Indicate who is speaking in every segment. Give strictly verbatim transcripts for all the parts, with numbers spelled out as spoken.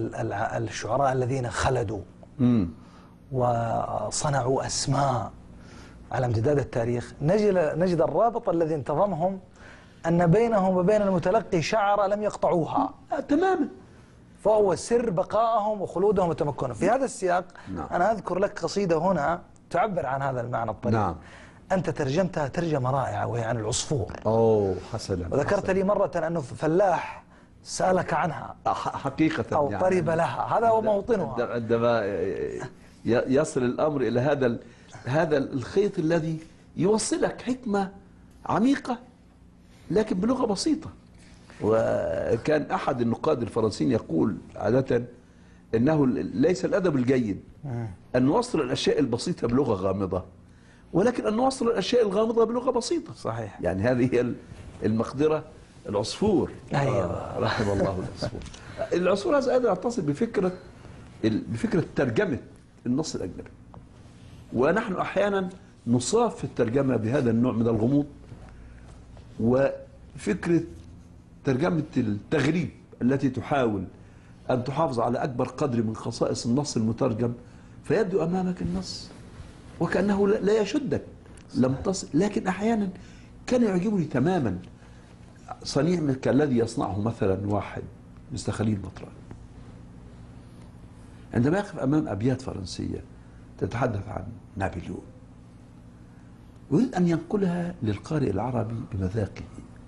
Speaker 1: الشعراء الذين خلدوا
Speaker 2: مم.
Speaker 1: وصنعوا أسماء على امتداد التاريخ، نجد نجد الرابط الذي انتظمهم أن بينهم وبين المتلقي شعرة لم يقطعوها
Speaker 2: آه تماما،
Speaker 1: فهو سر بقائهم وخلودهم وتمكنهم. في هذا السياق
Speaker 2: نعم.
Speaker 1: أنا أذكر لك قصيدة هنا تعبر عن هذا المعنى الطريف.
Speaker 2: نعم.
Speaker 1: أنت ترجمتها ترجمة رائعة وهي عن العصفور.
Speaker 2: أوه حسنا.
Speaker 1: وذكرت
Speaker 2: حسنا.
Speaker 1: لي مرة أنه فلاح سألك عنها
Speaker 2: حقيقة
Speaker 1: أو
Speaker 2: يعني
Speaker 1: طرب لها، هذا هو موطنها.
Speaker 2: عندما يصل الأمر إلى هذا هذا الخيط الذي يوصلك حكمة عميقة لكن بلغة بسيطة. وكان أحد النقاد الفرنسيين يقول عادة إنه ليس الأدب الجيد أن نوصل الأشياء البسيطة بلغة غامضة، ولكن أن نوصل الأشياء الغامضة بلغة بسيطة.
Speaker 1: صحيح.
Speaker 2: يعني هذه هي المقدرة. العصفور،
Speaker 1: أيوة.
Speaker 2: آه رحم الله العصفور. العصفور هذا قادر يتصل بفكرة بفكرة ترجمة النص الأجنبي، ونحن أحيانا نصاب في الترجمة بهذا النوع من الغموض، وفكرة ترجمة التغريب التي تحاول أن تحافظ على أكبر قدر من خصائص النص المترجم، فيبدو أمامك النص وكأنه لا يشدك، لم تصل. لكن أحيانا كان يعجبني تماما صنيع كالذي يصنعه مثلا واحد مثل خليل مطران، عندما يقف أمام أبيات فرنسية تتحدث عن نابليون يريد أن ينقلها للقارئ العربي بمذاقه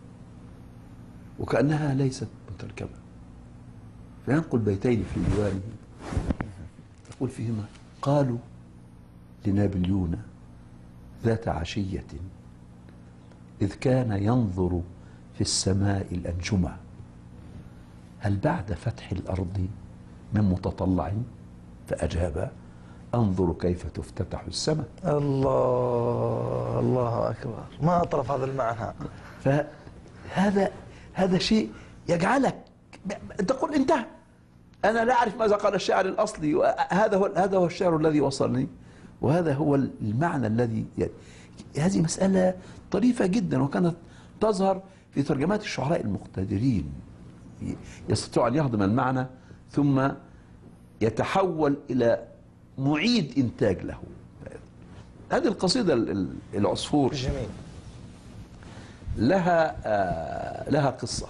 Speaker 2: وكأنها ليست مترجمة، فينقل بيتين في ديوانه يقول فيهما: قالوا لنابليون ذات عشية إذ كان ينظر في السماء الأنجمة هل بعد فتح الأرض من متطلع؟ فأجاب: أنظر كيف تفتتح السماء.
Speaker 1: الله الله أكبر، ما أطرف هذا المعنى.
Speaker 2: فهذا هذا شيء يجعلك تقول انتهى، أنا لا أعرف ماذا قال الشاعر الأصلي، وهذا هو هذا هو الشعر الذي وصلني، وهذا هو المعنى الذي يعني. هذه مسألة طريفة جدا، وكانت تظهر في ترجمات الشعراء المقتدرين، يستطيع أن يهضم المعنى ثم يتحول إلى معيد إنتاج له. هذه القصيدة العصفور
Speaker 1: جميل.
Speaker 2: لها آه لها قصة.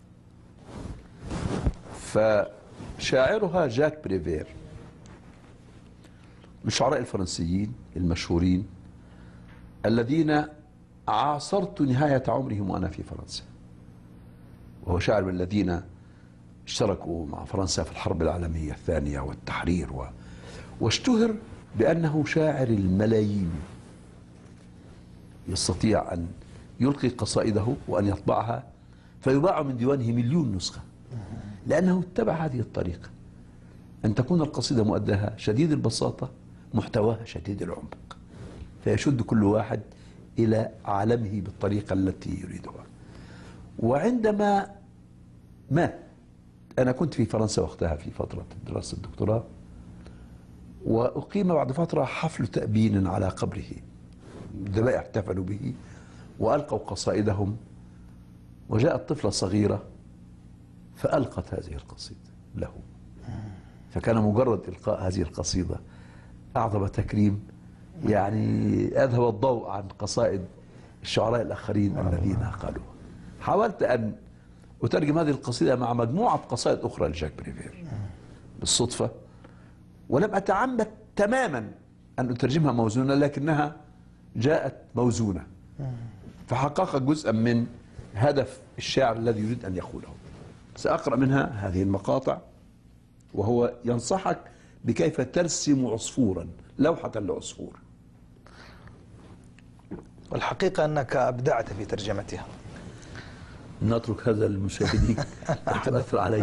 Speaker 2: فشاعرها جاك بريفير من الشعراء الفرنسيين المشهورين الذين عاصرت نهاية عمرهم وأنا في فرنسا، وهو شاعر من الذين اشتركوا مع فرنسا في الحرب العالمية الثانية والتحرير و... واشتهر بأنه شاعر الملايين، يستطيع أن يلقي قصائده وأن يطبعها فيباع من ديوانه مليون نسخة، لأنه اتبع هذه الطريقة، أن تكون القصيدة مؤداها شديد البساطة محتواها شديد العمق، فيشد كل واحد إلى عالمه بالطريقة التي يريدها. وعندما مات، أنا كنت في فرنسا وقتها في فترة دراسة الدكتوراه، وأقيم بعد فترة حفل تأبين على قبره، الدباء احتفلوا به وألقوا قصائدهم، وجاءت طفلة صغيرة فألقت هذه القصيدة له، فكان مجرد إلقاء هذه القصيدة أعظم تكريم، يعني أذهب الضوء عن قصائد الشعراء الآخرين الذين قالوها. حاولت أن أترجم هذه القصيدة مع مجموعة قصائد أخرى لجاك بريفير بالصدفة، ولم أتعمد تماما أن أترجمها موزونة، لكنها جاءت موزونة، فحقق جزءا من هدف الشاعر الذي يريد أن يقوله. سأقرأ منها هذه المقاطع، وهو ينصحك بكيف ترسم عصفورا، لوحة لعصفور.
Speaker 1: والحقيقة أنك أبدعت في ترجمتها.
Speaker 2: نترك هذا للمشاهدين يتأثر عليه.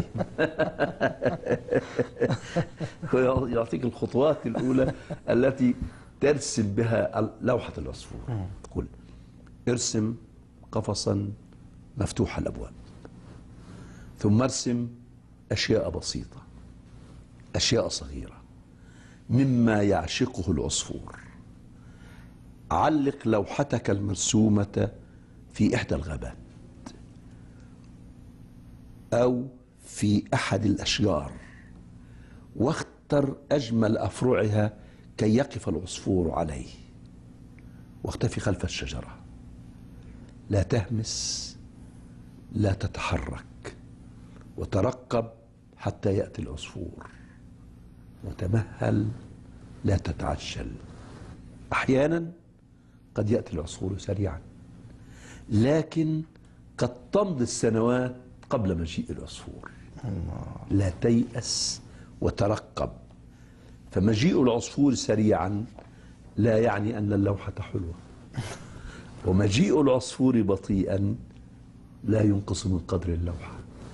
Speaker 2: يعطيك الخطوات الأولى التي ترسم بها لوحة العصفور. تقول: ارسم قفصا مفتوح الأبواب، ثم ارسم أشياء بسيطة، أشياء صغيرة مما يعشقه العصفور. علق لوحتك المرسومة في إحدى الغابات أو في أحد الأشجار واختر أجمل أفرعها كي يقف العصفور عليه، واختفي خلف الشجرة، لا تهمس، لا تتحرك، وترقب حتى يأتي العصفور، وتمهل، لا تتعجل. أحيانا قد يأتي العصفور سريعا، لكن قد تمضي السنوات قبل مجيء العصفور. لا تيأس وترقب، فمجيء العصفور سريعا لا يعني أن اللوحة حلوة، ومجيء العصفور بطيئا لا ينقص من قدر اللوحة.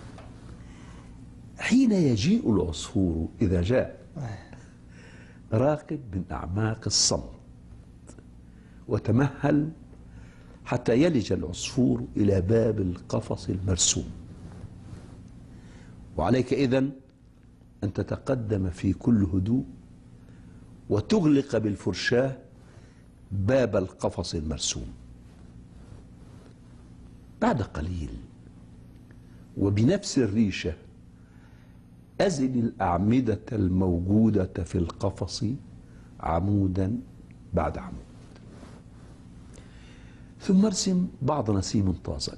Speaker 2: حين يجيء العصفور إذا جاء، راقب من أعماق الصمت وتمهل حتى يلج العصفور إلى باب القفص المرسوم. وعليك إذن أن تتقدم في كل هدوء وتغلق بالفرشاة باب القفص المرسوم. بعد قليل وبنفس الريشة أزن الأعمدة الموجودة في القفص عمودا بعد عمود، ثم ارسم بعض نسيم طازج،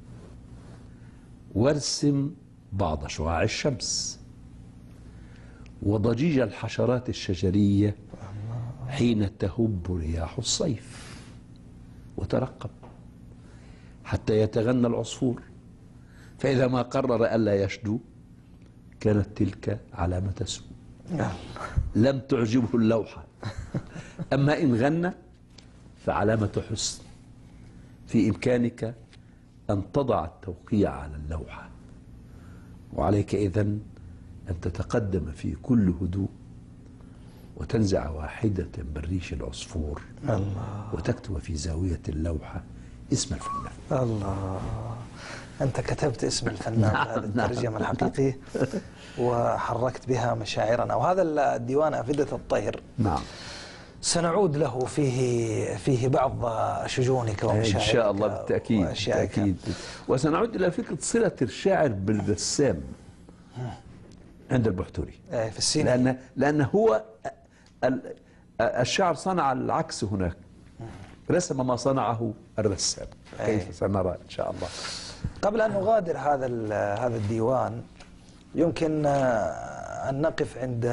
Speaker 2: وارسم بعض شعاع الشمس وضجيج الحشرات الشجرية حين تهب رياح الصيف، وترقب حتى يتغنى العصفور، فإذا ما قرر ألا يشدو كانت تلك علامة سوء، لم تعجبه اللوحة. أما إن غنى فعلامة حسن، في إمكانك أن تضع التوقيع على اللوحة. وعليك إذن أن تتقدم في كل هدوء وتنزع واحدة من ريش العصفور، الله، وتكتب في زاوية اللوحة اسم الفنان.
Speaker 1: الله، أنت كتبت اسم الفنان بهذه الترجمة الحقيقية وحركت بها مشاعرنا. وهذا الديوان أفئدة الطير،
Speaker 2: نعم،
Speaker 1: سنعود له فيه فيه بعض شجونك ومشاعرك
Speaker 2: إن شاء الله بالتأكيد بالتأكيد. وسنعود إلى فكرة صلة الشاعر بالرسام عند البحتري
Speaker 1: في السين،
Speaker 2: لأن لأن هو الشاعر صنع العكس هناك، رسم ما صنعه الرسام. كيف سنرى إن شاء الله.
Speaker 1: قبل أن نغادر هذا هذا الديوان، يمكن أن نقف عند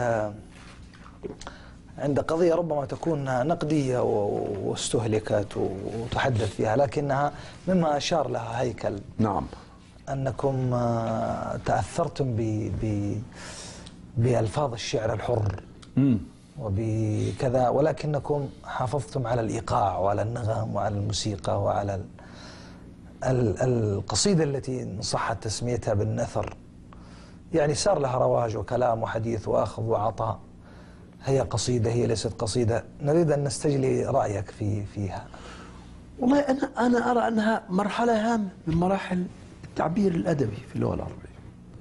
Speaker 1: عند قضية ربما تكون نقدية واستهلكت وتحدث فيها، لكنها مما أشار لها هيكل.
Speaker 2: نعم،
Speaker 1: أنكم تأثرتم ب ب بألفاظ الشعر الحر
Speaker 2: مم.
Speaker 1: وبكذا، ولكنكم حافظتم على الإيقاع وعلى النغم وعلى الموسيقى وعلى ال ال القصيدة التي إن صحت تسميتها بالنثر، يعني صار لها رواج وكلام وحديث وأخذ وعطاء. هي قصيدة، هي ليست قصيدة؟ نريد أن نستجلي رأيك في فيها.
Speaker 2: والله أنا أنا أرى أنها مرحلة هامة من مراحل التعبير الأدبي في اللغة العربية،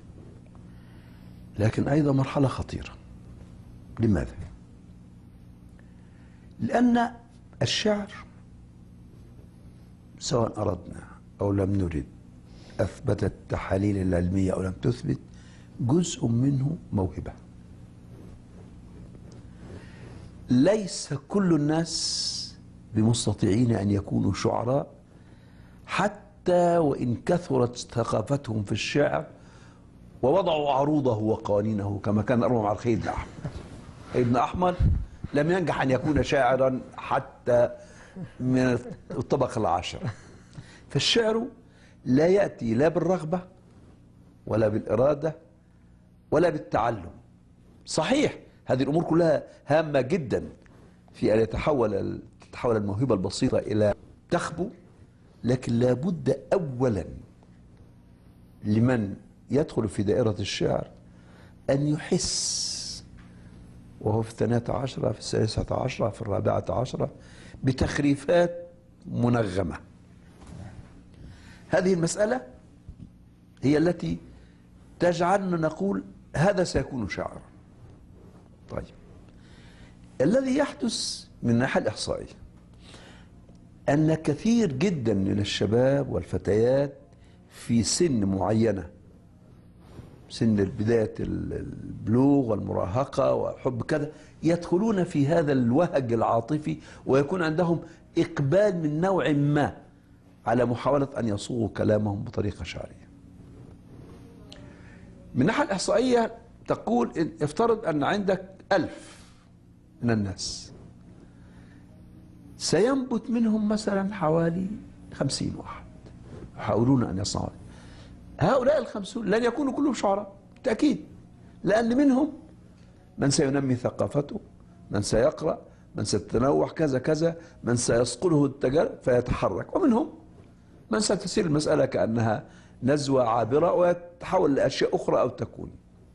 Speaker 2: لكن أيضا مرحلة خطيرة. لماذا؟ لأن الشعر سواء أردنا أو لم نرد، أثبتت التحاليل العلمية أو لم تثبت، جزء منه موهبة. ليس كل الناس بمستطيعين أن يكونوا شعراء، حتى وإن كثرت ثقافتهم في الشعر ووضعوا عروضه وقوانينه، كما كان أروى مع الخير بن أحمد. ابن أحمد لم ينجح أن يكون شاعرا حتى من الطبقة العاشرة. فالشعر لا يأتي لا بالرغبة ولا بالإرادة ولا بالتعلم. صحيح هذه الأمور كلها هامة جدا في أن يتحول تتحول الموهبة البسيطة إلى تخبو، لكن لا بد أولا لمن يدخل في دائرة الشعر أن يحس، وهو في الثانية عشرة، في الثالثة عشرة، في الرابعة عشرة، بتخريفات منغمة. هذه المسألة هي التي تجعلنا نقول هذا سيكون شاعرا. طيب، الذي يحدث من الناحية الإحصائية أن كثير جدا من الشباب والفتيات في سن معينة سن بداية البلوغ والمراهقة وحب كذا، يدخلون في هذا الوهج العاطفي ويكون عندهم إقبال من نوع ما على محاولة أن يصوغوا كلامهم بطريقة شعرية. من الناحية الإحصائية تقول إن افترض أن عندك ألف من الناس، سينبت منهم مثلا حوالي خمسين واحد يحاولون أن يصنعوا. هؤلاء الخمسون لن يكونوا كلهم شعراء بالتأكيد، لأن منهم من سينمي ثقافته، من سيقرأ، من سيتنوع كذا كذا، من سيصقله التجارب فيتحرك، ومنهم من ستسير المسألة كأنها نزوة عابرة ويتحول لأشياء أخرى أو تكون.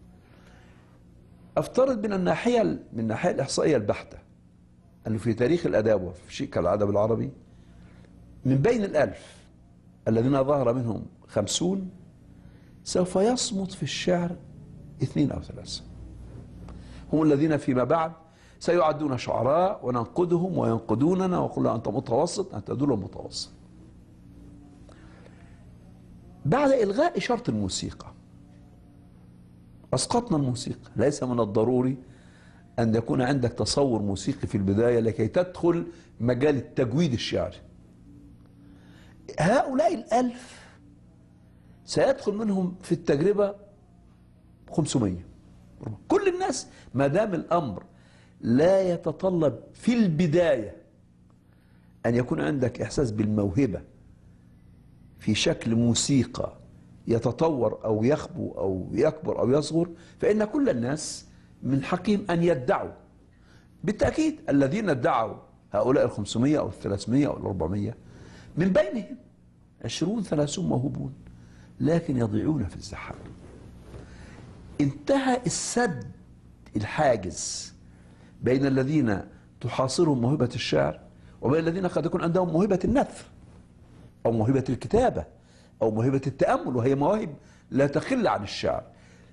Speaker 2: أفترض من الناحية من الناحية الإحصائية البحتة أنه في تاريخ الأداب وفي شيء كالأدب العربي من بين الألف الذين ظهر منهم خمسون سوف يصمت في الشعر اثنين أو ثلاثة، هم الذين فيما بعد سيعدون شعراء وننقدهم وينقدوننا ونقول أنت متوسط، أنت دول متوسط. بعد إلغاء إشارة الموسيقى أسقطنا الموسيقى. ليس من الضروري أن يكون عندك تصور موسيقي في البداية لكي تدخل مجال التجويد الشعري. هؤلاء الألف سيدخل منهم في التجربة خمسمائة. كل الناس ما دام الأمر لا يتطلب في البداية أن يكون عندك إحساس بالموهبة في شكل موسيقى يتطور أو يخبو أو يكبر أو يصغر، فإن كل الناس من حقهم أن يدعوا. بالتأكيد الذين ادعوا هؤلاء الخمسمائة أو الثلاثمائة أو الأربعمائة من بينهم عشرون ثلاثون موهوبون لكن يضيعون في الزحام. انتهى السد الحاجز بين الذين تحاصرهم موهبة الشعر وبين الذين قد يكون عندهم موهبة النثر أو موهبة الكتابة أو موهبة التأمل، وهي مواهب لا تقل عن الشعر.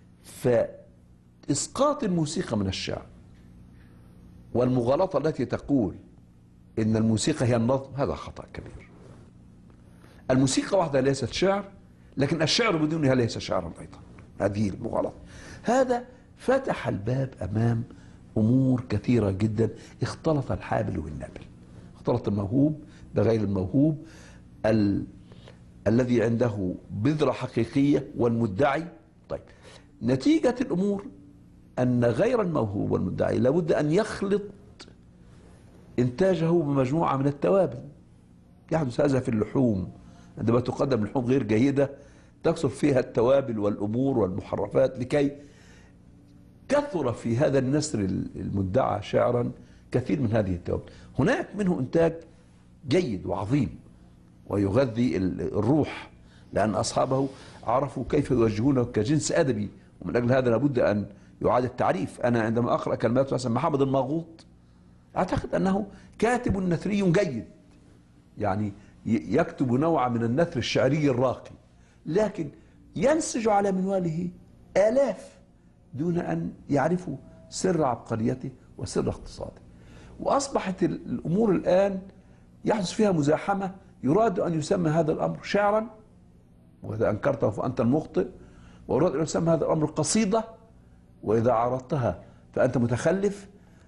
Speaker 2: فإسقاط الموسيقى من الشعر والمغالطة التي تقول إن الموسيقى هي النظم هذا خطأ كبير. الموسيقى وحدها ليست شعر، لكن الشعر بدونها ليس شعرا أيضا. هذه المغالطة. هذا فتح الباب أمام أمور كثيرة جدا. اختلط الحابل والنابل، اختلط الموهوب بغير الموهوب، ال... الذي عنده بذرة حقيقية والمدعي. طيب نتيجة الأمور أن غير الموهوب والمدعي لابد أن يخلط إنتاجه بمجموعة من التوابل. يحدث هذا في اللحوم، عندما تقدم لحوم غير جيدة تكثر فيها التوابل والأمور والمحرفات لكي كثر في هذا النسر المدعى شعرا كثير من هذه التوابل. هناك منه إنتاج جيد وعظيم ويغذي الروح، لأن أصحابه عرفوا كيف يوجهونه كجنس أدبي، ومن أجل هذا لابد أن يعاد التعريف. أنا عندما أقرأ كلمات مثلا محمد الماغوط أعتقد أنه كاتب نثري جيد، يعني يكتب نوع من النثر الشعري الراقي، لكن ينسج على منواله آلاف دون أن يعرفوا سر عبقريته وسر اقتصاده. وأصبحت الأمور الآن يحدث فيها مزاحمة، يراد أن يسمى هذا الأمر شعرا وإذا أنكرته فأنت المخطئ، ويراد أن يسمى هذا الأمر قصيدة وإذا عرضتها فأنت متخلف.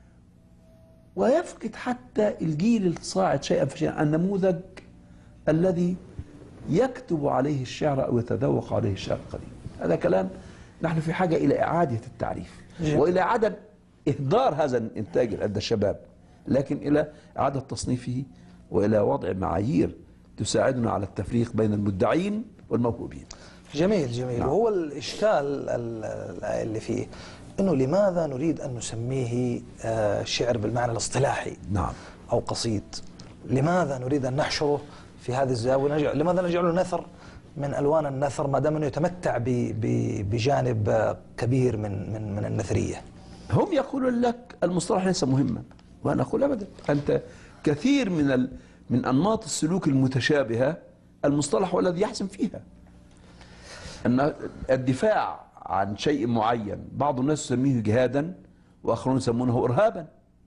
Speaker 2: ويفقد حتى الجيل الصاعد شيئا فشيئا النموذج الذي يكتب عليه الشعر أو يتذوق عليه الشعر القديم. هذا كلام نحن في حاجة إلى إعادة التعريف وإلى عدم إهدار هذا الإنتاج عند الشباب، لكن إلى إعادة تصنيفه وإلى وضع معايير تساعدنا على التفريق بين المدعين والموهوبين.
Speaker 1: جميل جميل. نعم. وهو الإشكال اللي فيه أنه لماذا نريد أن نسميه شعر بالمعنى الاصطلاحي؟ نعم. أو قصيد؟ لماذا نريد أن نحشره في هذه الزاوية؟ لماذا نجعله نثر من ألوان النثر ما دام أنه يتمتع بجانب كبير من من من النثرية؟
Speaker 2: هم يقولون لك المصطلح ليس مهما، وأنا أقول أبدا. أنت كثير من ال من أنماط السلوك المتشابهة المصطلح هو الذي يحسم فيها. أن الدفاع عن شيء معين بعض الناس يسميه جهادا وآخرون يسمونه إرهابا.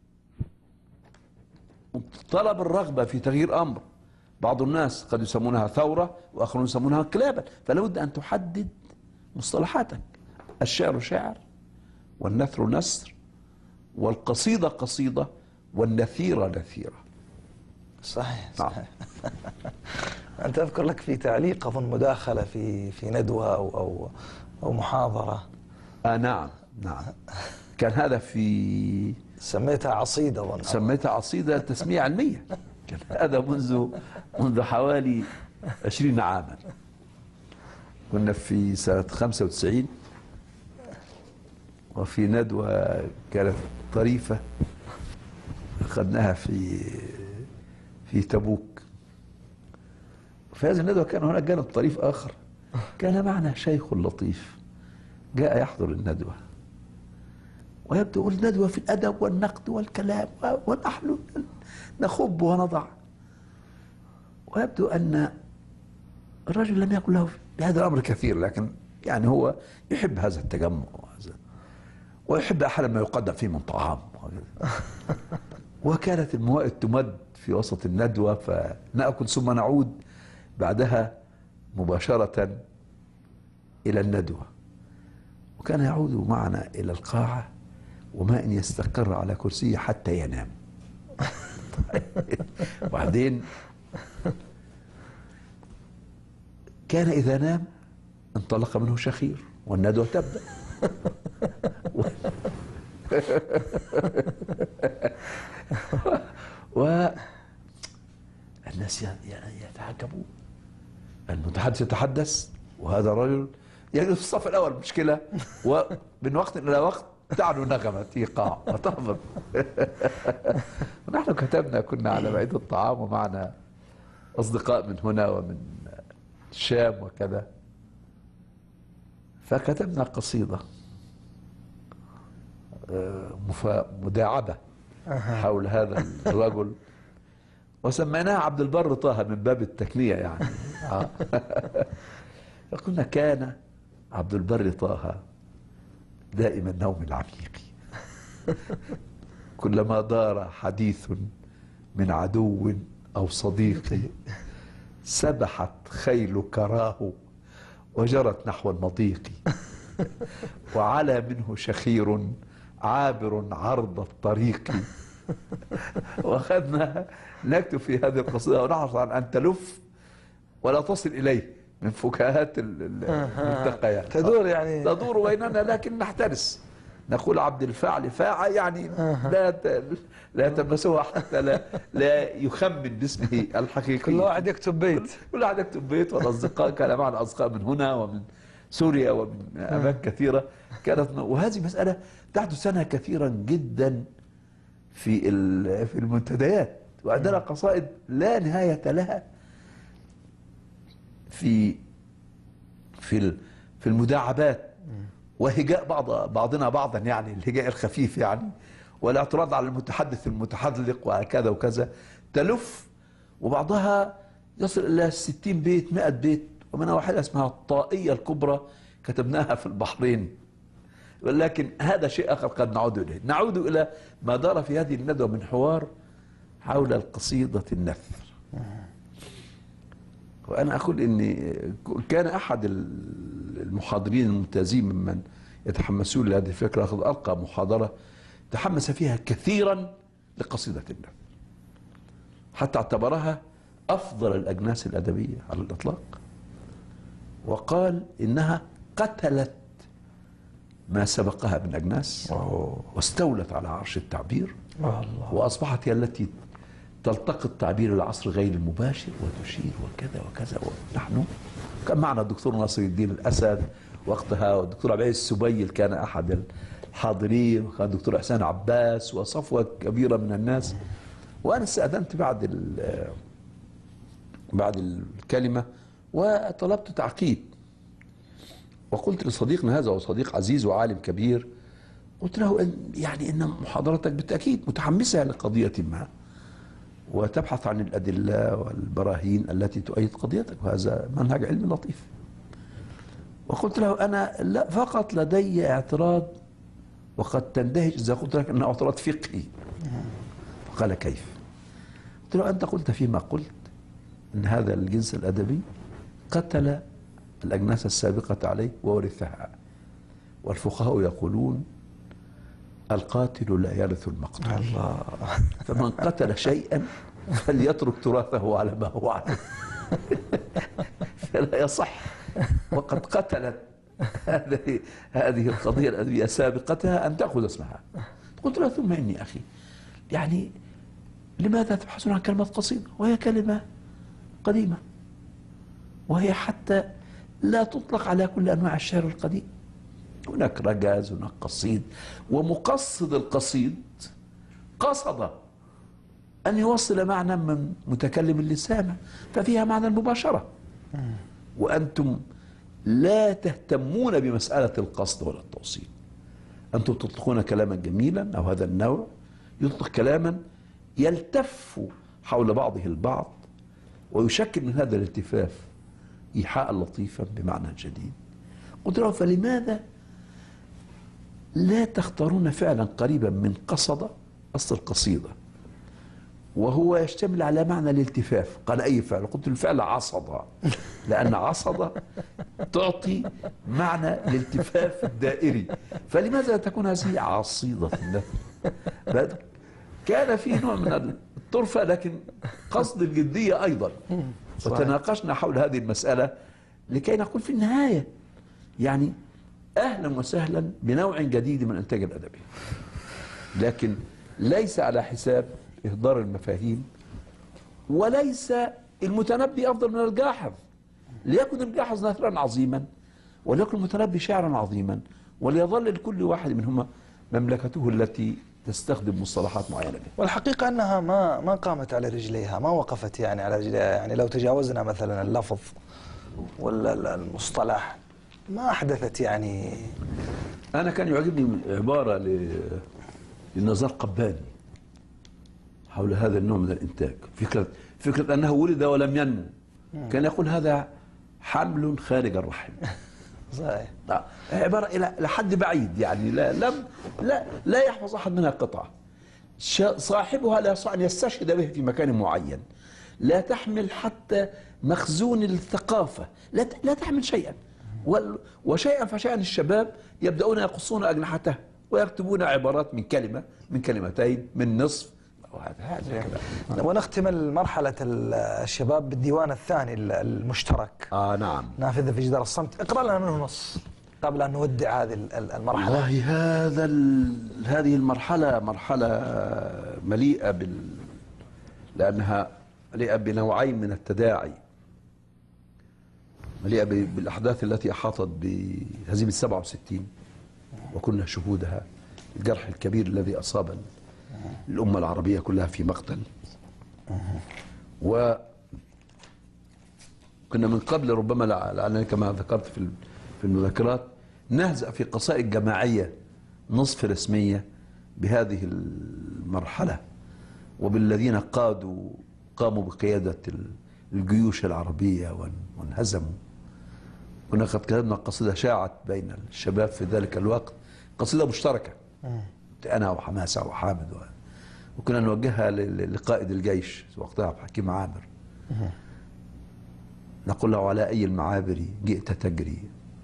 Speaker 2: طلب الرغبة في تغيير أمر بعض الناس قد يسمونها ثورة وآخرون يسمونها انقلابا. فلا بد أن تحدد مصطلحاتك. الشعر شعر، والنثر نثر، والقصيدة قصيدة، والنثيرة نثيرة.
Speaker 1: صحيح صحيح. أنت أذكر لك في تعليق أظن مداخلة في في ندوة أو أو أو محاضرة.
Speaker 2: آه نعم نعم، كان هذا في
Speaker 1: سميتها عصيدة أظن.
Speaker 2: سميتها عصيدة تسمية علمية. كان هذا منذ منذ حوالي عشرين عاما. كنا في سنة خمسة وتسعين، وفي ندوة كانت طريفة أخذناها في في تبوك. في هذه الندوة كان هناك جانب طريف آخر، كان معنا شيخ لطيف جاء يحضر الندوة، ويبدو الندوة في الأدب والنقد والكلام، ونحن نخب ونضع، ويبدو أن الرجل لم يكن له بهذا الأمر كثير، لكن يعني هو يحب هذا التجمع ويحب أحيانا ما يقدم فيه من طعام. وكانت الموائد تمد في وسط الندوة، فنأكل ثم نعود بعدها مباشرة إلى الندوة. وكان يعود معنا إلى القاعة وما إن يستقر على كرسيه حتى ينام. وبعدين كان إذا نام انطلق منه شخير والندوة تبدأ. والناس يتعجبون، المتحدث يتحدث وهذا الرجل يجلس في الصف الأول، مشكلة، ومن وقت إلى وقت تعلو نغمة إيقاع وتهبط. ونحن كتبنا، كنا على بعيد الطعام ومعنا أصدقاء من هنا ومن الشام وكذا، فكتبنا قصيدة مداعبة حول هذا الرجل، وسميناها عبد البر طه من باب التكنية يعني. فقلنا كان عبد البر طه دائما النوم العميق، كلما دار حديث من عدو أو صديق سبحت خيل كراه وجرت نحو المضيق، وعلى منه شخير عابر عرض الطريق. واخذنا نكتب في هذه القصيدة ونحرص على أن تلف ولا تصل إليه من فكاهات الملتقيات،
Speaker 1: تدور يعني
Speaker 2: تدور بيننا، لكن نحترس نقول عبد الفعل فاعل يعني لا لا تمسوها حتى لا لا يخمن باسمه الحقيقي.
Speaker 1: كل واحد يكتب بيت،
Speaker 2: كل واحد يكتب بيت. والأصدقاء كان معنا أصدقاء من هنا ومن سوريا ومن أماكن كثيرة كانت، وهذه مسألة تحدث سنة كثيرا جدا في في المنتديات، وعندنا قصائد لا نهاية لها في في في المداعبات وهجاء بعض بعضنا بعضا، يعني الهجاء الخفيف يعني، والاعتراض على المتحدث المتحذلق وهكذا وكذا، تلف، وبعضها يصل إلى ستين بيت مئة بيت. ومنها واحدة اسمها الطائية الكبرى كتبناها في البحرين. ولكن هذا شيء آخر قد نعود إليه. نعود إلى ما دار في هذه الندوة من حوار حول القصيدة النثر. وأنا أقول إن كان أحد المحاضرين الممتازين ممن يتحمسون لهذه الفكرة أخذ ألقى محاضرة تحمس فيها كثيرا لقصيدة النثر، حتى اعتبرها أفضل الأجناس الأدبية على الإطلاق، وقال إنها قتلت ما سبقها من أجناس واستولت على عرش التعبير، وأصبحت هي التي تلتقط تعبير العصر غير المباشر وتشير وكذا وكذا. ونحن كان معنا الدكتور ناصر الدين الأسد وقتها، والدكتور عبد العزيز السبيل كان أحد الحاضرين، وكان الدكتور إحسان عباس وصفوة كبيرة من الناس. وأنا استأذنت بعد بعد الكلمة وطلبت تعقيب، وقلت لصديقنا هذا وصديق عزيز وعالم كبير، قلت له إن يعني إن محاضرتك بالتأكيد متحمسة لقضية ما وتبحث عن الأدلة والبراهين التي تؤيد قضيتك، وهذا منهج علمي لطيف. وقلت له أنا لا فقط لدي اعتراض وقد تندهش إذا قلت لك أنه اعتراض فقهي. فقال كيف؟ قلت له أنت قلت فيما قلت أن هذا الجنس الأدبي قتل الأجناس السابقة عليه وورثها، والفقهاء يقولون القاتل لا يرث المقتول.
Speaker 1: الله.
Speaker 2: فمن قتل شيئا فليترك تراثه على ما هو عليه. فلا يصح. وقد قتلت هذه هذه القضية الأدبية سابقتها أن تأخذ اسمها. قلت له ثم إني أخي، يعني لماذا تبحثون عن كلمة قصيدة وهي كلمة قديمة، وهي حتى لا تطلق على كل أنواع الشعر القديم. هناك رجاز، هناك قصيد، ومقصد القصيد قصد أن يوصل معنى من متكلم اللسان، ففيها معنى المباشرة، وأنتم لا تهتمون بمسألة القصد ولا التوصيل. أنتم تطلقون كلاما جميلا، أو هذا النوع يطلق كلاما يلتف حول بعضه البعض، ويشكل من هذا الالتفاف إيحاء لطيفا بمعنى جديد. قلت له فلماذا لا تختارون فعلا قريبا من قصد أصل القصيدة، وهو يشتمل على معنى الالتفاف؟ قال أي فعل؟ قلت الفعل عصد، لأن عصد تعطي معنى الالتفاف الدائري، فلماذا لا تكون هذه عصيدة النثر؟ كان في نوع من الطرفة، لكن قصد الجدية أيضا. وتناقشنا حول هذه المسألة لكي نقول في النهاية يعني أهلا وسهلا بنوع جديد من الإنتاج الأدبي، لكن ليس على حساب إهدار المفاهيم، وليس المتنبي أفضل من الجاحظ. ليكن الجاحظ نثرا عظيما، وليكن المتنبي شعرا عظيما، وليظل لكل واحد منهما مملكته التي تستخدم مصطلحات معينة.
Speaker 1: والحقيقة أنها ما ما قامت على رجليها، ما وقفت يعني على رجليها. يعني لو تجاوزنا مثلا اللفظ ولا المصطلح ما أحدثت يعني.
Speaker 2: أنا كان يعجبني عبارة لنزار قباني حول هذا النوع من الإنتاج، فكرة فكرة أنه ولد ولم ينمو. كان يقول هذا حمل خارج الرحم.
Speaker 1: صحيح.
Speaker 2: عبارة إلى لحد بعيد، يعني لا لم لا لا يحفظ أحد منها قطعة. صاحبها لا يستطيع أن يستشهد به في مكان معين، لا تحمل حتى مخزون الثقافة، لا لا تحمل شيئا، وشيئا فشيئا الشباب يبدأون يقصون أجنحته ويكتبون عبارات من كلمة، من كلمتين، من نصف.
Speaker 1: ونختم مرحلة الشباب بالديوان الثاني المشترك.
Speaker 2: آه نعم.
Speaker 1: نافذة في جدار الصمت، اقرأ لنا منه نص قبل أن نودع هذه المرحلة.
Speaker 2: والله هذا هذه المرحلة مرحلة مليئة بال لأنها مليئة بنوعين من التداعي، مليئة بالأحداث التي أحاطت بهزيمة سبعة وستين وكنا شهودها، الجرح الكبير الذي أصاب الأمة العربية كلها في مقتل، وكنا من قبل ربما لعلني كما ذكرت في في المذكرات نهزأ في قصائد جماعية نصف رسمية بهذه المرحلة، وبالذين قادوا قاموا بقيادة الجيوش العربية وانهزموا. كنا قد كتبنا قصيدة شاعت بين الشباب في ذلك الوقت، قصيدة مشتركة أنا وحماسة وحامد، وكنا نوجهها لقائد الجيش وقتها عبد الحكيم عامر، نقول له على أي المعابر جئت تجري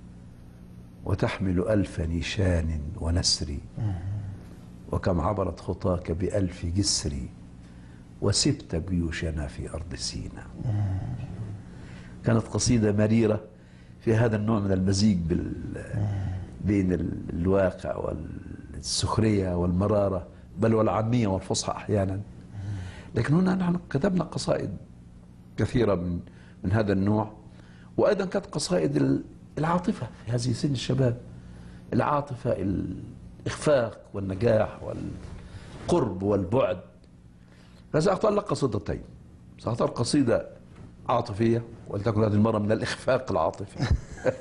Speaker 2: وتحمل ألف نيشان ونسري، وكم عبرت خطاك بألف جسري وسبت جيوشنا في أرض سيناء. كانت قصيدة مريرة في هذا النوع من المزيج بال بين الواقع والسخرية والمرارة، بل والعامية والفصحى أحيانا. لكن هنا نحن كتبنا قصائد كثيرة من من هذا النوع، وأيضا كانت قصائد العاطفة في هذه سن الشباب، العاطفة، الإخفاق والنجاح والقرب والبعد. فسأختار لك قصيدتين، سأختار قصيدة عاطفية ولتكن هذه المرة من الإخفاق العاطفي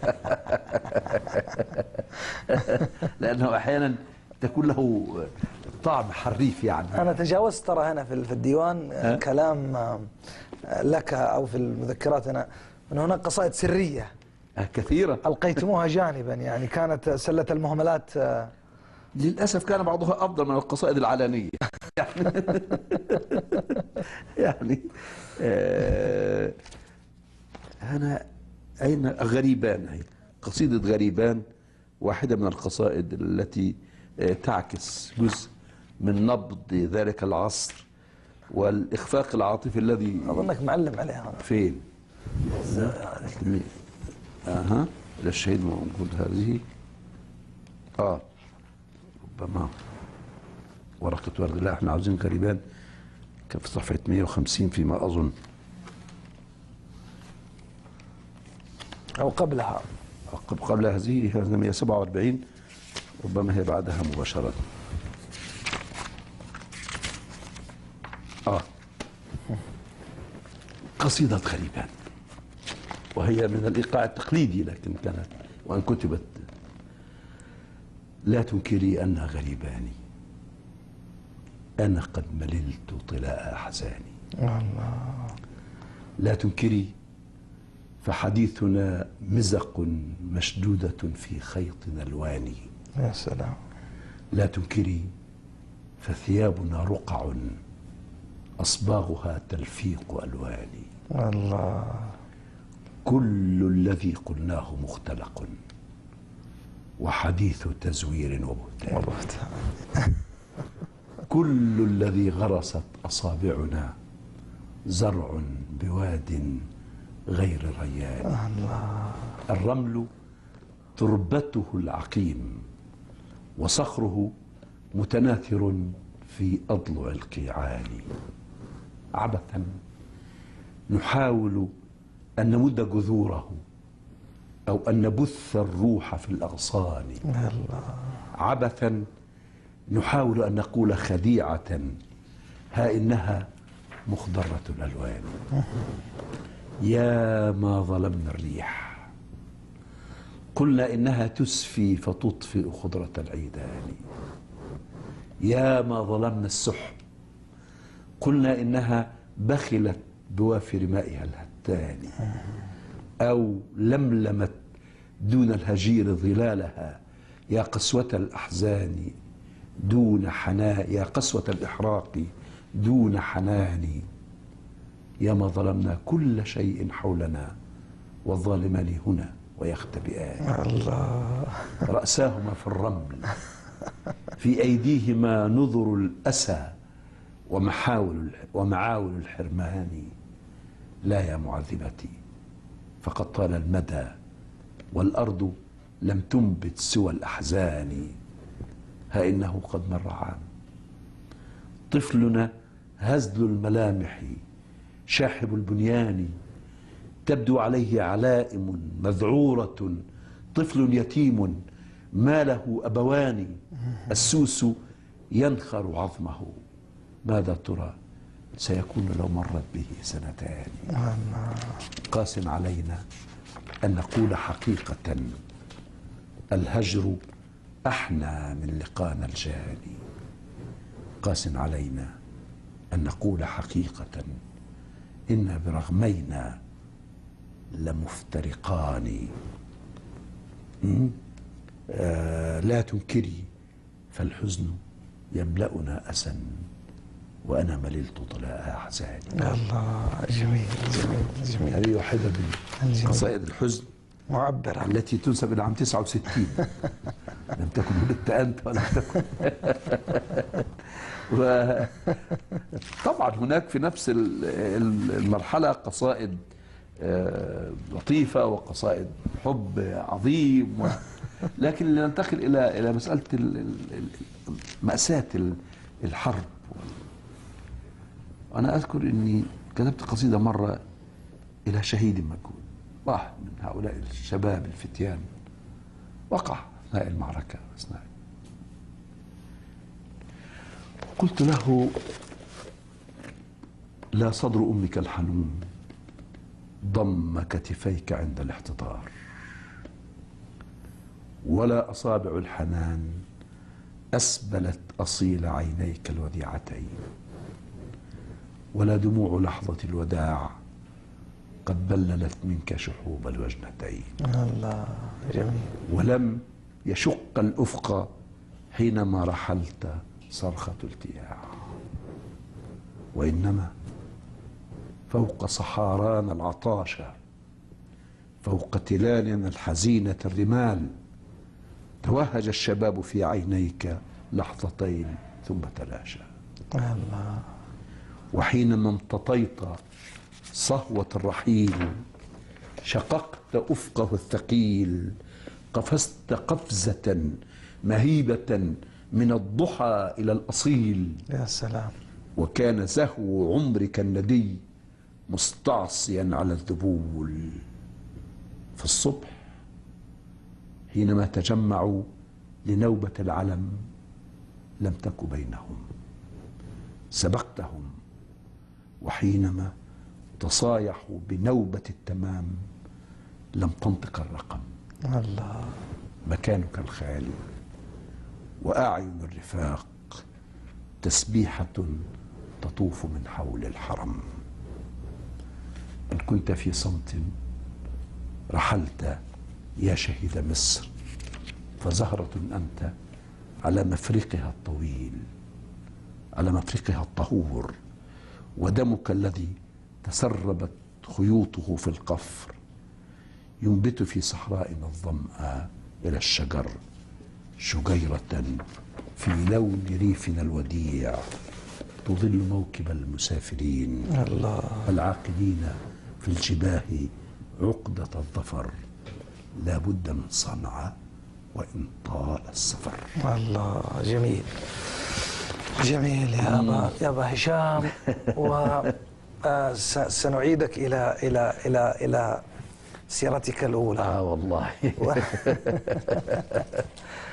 Speaker 2: لأنه أحيانا تكون له طعم حريف. يعني
Speaker 1: أنا تجاوزت ترى هنا في الديوان
Speaker 2: أه؟
Speaker 1: كلام لك أو في المذكرات أنا من هناك قصائد سرية
Speaker 2: كثيرة
Speaker 1: ألقيتموها جانبا، يعني كانت سلة المهملات.
Speaker 2: للأسف كان بعضها أفضل من القصائد العلانية يعني يعني آه أنا أين غريبان، هي قصيدة غريبان واحدة من القصائد التي تعكس جزء من نبض ذلك العصر والإخفاق العاطفي الذي
Speaker 1: أظنك معلم عليها.
Speaker 2: فين؟ اها إلى الشهيد موجود هذه. اه ربما ورقة ورد. لا احنا عاوزين غريبان، كان في صفحة مئة وخمسين فيما أظن،
Speaker 1: أو قبلها.
Speaker 2: قبل هذه هذه مئة وسبعة وأربعين، ربما هي بعدها مباشرة. آه قصيدة غريبان، وهي من الإيقاع التقليدي لكن كانت وأن كتبت. لا تنكري أن غريباني، أنا قد مللت طلاء أحزاني.
Speaker 1: الله.
Speaker 2: لا تنكري فحديثنا مزق مشدودة في خيط ألوان.
Speaker 1: يا سلام.
Speaker 2: لا تنكري فثيابنا رقع أصباغها تلفيق ألوان.
Speaker 1: الله.
Speaker 2: كل الذي قلناه مختلق وحديث تزوير وبهتان. كل الذي غرست أصابعنا زرع بواد غير ريان.
Speaker 1: الله.
Speaker 2: الرمل تربته العقيم وصخره متناثر في أضلع القيعان. عبثا نحاول أن نمد جذوره أو أن نبث الروح في الأغصان.
Speaker 1: الله.
Speaker 2: عبثا نحاول أن نقول خديعة ها إنها مخضرة الألوان. يا ما ظلمنا الريح، قلنا إنها تسفي فتطفئ خضرة العيدان. يا ما ظلمنا السحب، قلنا إنها بخلت بوافر مائها الهتان. أو لملمت دون الهجير ظلالها يا قسوة الأحزان دون حنان، يا قسوة الإحراق دون حنان. يا ما ظلمنا كل شيء حولنا والظالمان هنا ويختبئان.
Speaker 1: الله.
Speaker 2: رأساهما في الرمل في أيديهما نظر الأسى ومحاول ومعاول الحرمان. لا يا معذبتي فقد طال المدى والأرض لم تنبت سوى الأحزان. ها إنه قد مر عام، طفلنا هزل الملامح شاحب البنيان، تبدو عليه علائم مذعورة. طفل يتيم ما له أبوان، السوس ينخر عظمه. ماذا ترى سيكون لو مرت به سنتان. قاس علينا أن نقول حقيقة، الهجر أحنى من لقانا الجاني. قاس علينا أن نقول حقيقة، إن برغمينا لمفترقان. آه لا تنكري فالحزن يملأنا أسا وأنا مللت طلاء أحزاني.
Speaker 1: الله. جميل جميل جميل.
Speaker 2: هذه واحدة من قصائد الحزن
Speaker 1: معبرة
Speaker 2: التي تنسب إلى عام تسعة وستين. لم تكن ولدت أنت ولم تكن. طبعا هناك في نفس المرحلة قصائد لطيفة وقصائد حب عظيم و... لكن لننتقل إلى إلى مسألة مأساة الحرب. أنا أذكر أني كتبت قصيدة مرة إلى شهيد مجهول، واحد من هؤلاء الشباب الفتيان وقع أثناء المعركة. أثناء قلت له: لا صدر أمك الحنون ضم كتفيك عند الاحتضار، ولا أصابع الحنان أسبلت أصيل عينيك الوديعتين، ولا دموع لحظة الوداع قد بللت منك شحوب الوجنتين.
Speaker 1: الله. جميل.
Speaker 2: ولم يشق الأفق حينما رحلت صرخة التياع، وإنما فوق صحارانا العطاشة، فوق تلالنا الحزينة الرمال، توهج الشباب في عينيك لحظتين ثم تلاشى.
Speaker 1: الله.
Speaker 2: وحينما امتطيت صهوة الرحيل شققت أفقه الثقيل، قفزت قفزة مهيبة من الضحى إلى الأصيل.
Speaker 1: يا سلام.
Speaker 2: وكان زهو عمرك الندي مستعصيا على الذبول. في الصبح حينما تجمعوا لنوبة العلم لم تك بينهم، سبقتهم. وحينما تصايحوا بنوبة التمام لم تنطق الرقم.
Speaker 1: الله.
Speaker 2: مكانك الخالي وأعين الرفاق تسبيحة تطوف من حول الحرم. إن كنت في صمت رحلت يا شهيد مصر، فزهرة أنت على مفرقها الطويل، على مفرقها الطهور، ودمك الذي تسربت خيوطه في القفر ينبت في صحرائنا الظمأ إلى الشجر شجيرة في لون ريفنا الوديع تظل موكب المسافرين
Speaker 1: الله.
Speaker 2: العاقلين في الجباه عقدة الظفر. لا بد من صنعاء وإن طال السفر.
Speaker 1: الله. جميل جميل يا أبا يا أبا هشام. وسنعيدك إلى إلى إلى إلى سيرتك الأولى.
Speaker 2: آه والله.